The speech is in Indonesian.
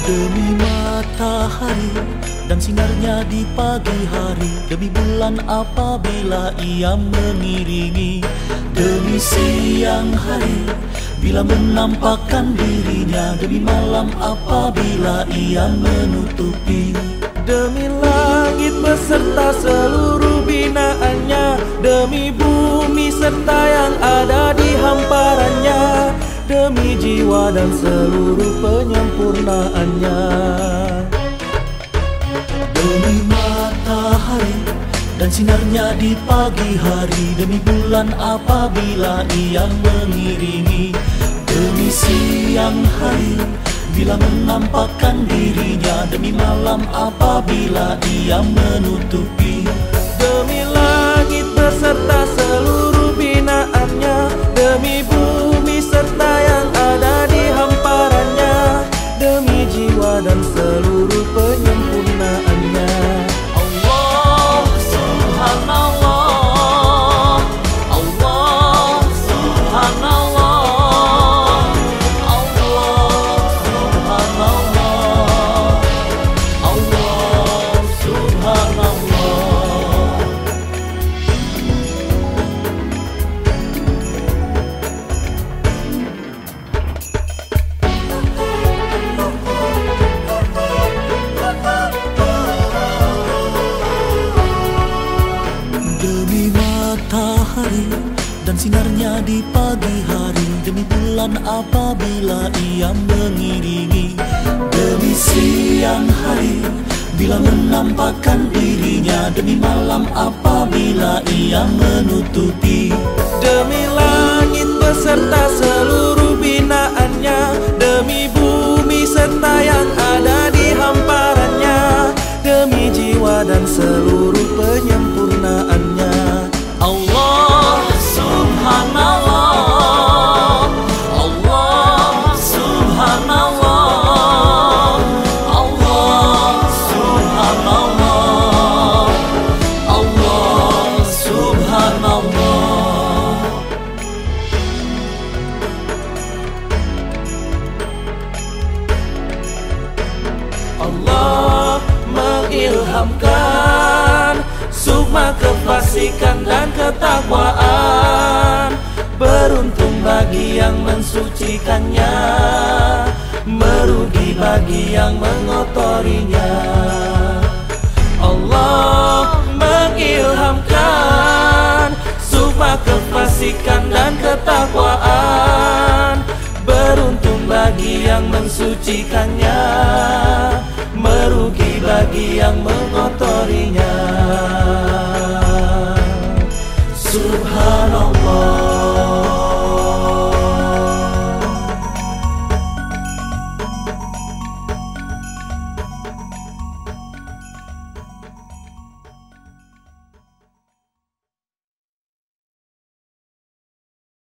Demi matahari dan sinarnya di pagi hari, demi bulan apabila ia mengiringi, demi siang hari bila menampakkan dirinya, demi malam apabila ia menutupi. Demi langit beserta seluruh binaannya, demi bumi serta yang ada di hamparannya, demi jiwa dan seluruh penyempurnaannya. Demi matahari dan sinarnya di pagi hari, demi bulan apabila ia mengiringi, demi siang hari bila menampakkan dirinya, demi malam apabila ia menutupi. Demi langit beserta seluruh binaannya, demi bumi serta yang ada di hamparannya, demi jiwa dan seluruh penyempurnaannya. Allah Subhanallah, Allah Subhanallah, Allah Subhanallah, Allah Subhanallah. Demi matahari dan sinarnya di pagi hari, demi bulan apabila ia mengiringi, demi siang hari bila menampakkan dirinya, demi malam apabila ia menutupi. Demi langit beserta seluruh binaannya, demi bumi serta yang ada di hamparannya, demi jiwa dan seluruh penyempurnaannya. Allah Subhanallah, Allah Subhanallah, Allah Subhanallah, Allah Subhanallah. Allah mengilhamkan sukma kefasikan dan ketakwaan. Beruntung bagi yang mensucikannya, merugi bagi yang mengotorinya. Allah mengilhamkan sukma kefasikan dan ketakwaan. Beruntung bagi yang mensucikannya, merugi bagi yang mengotorinya.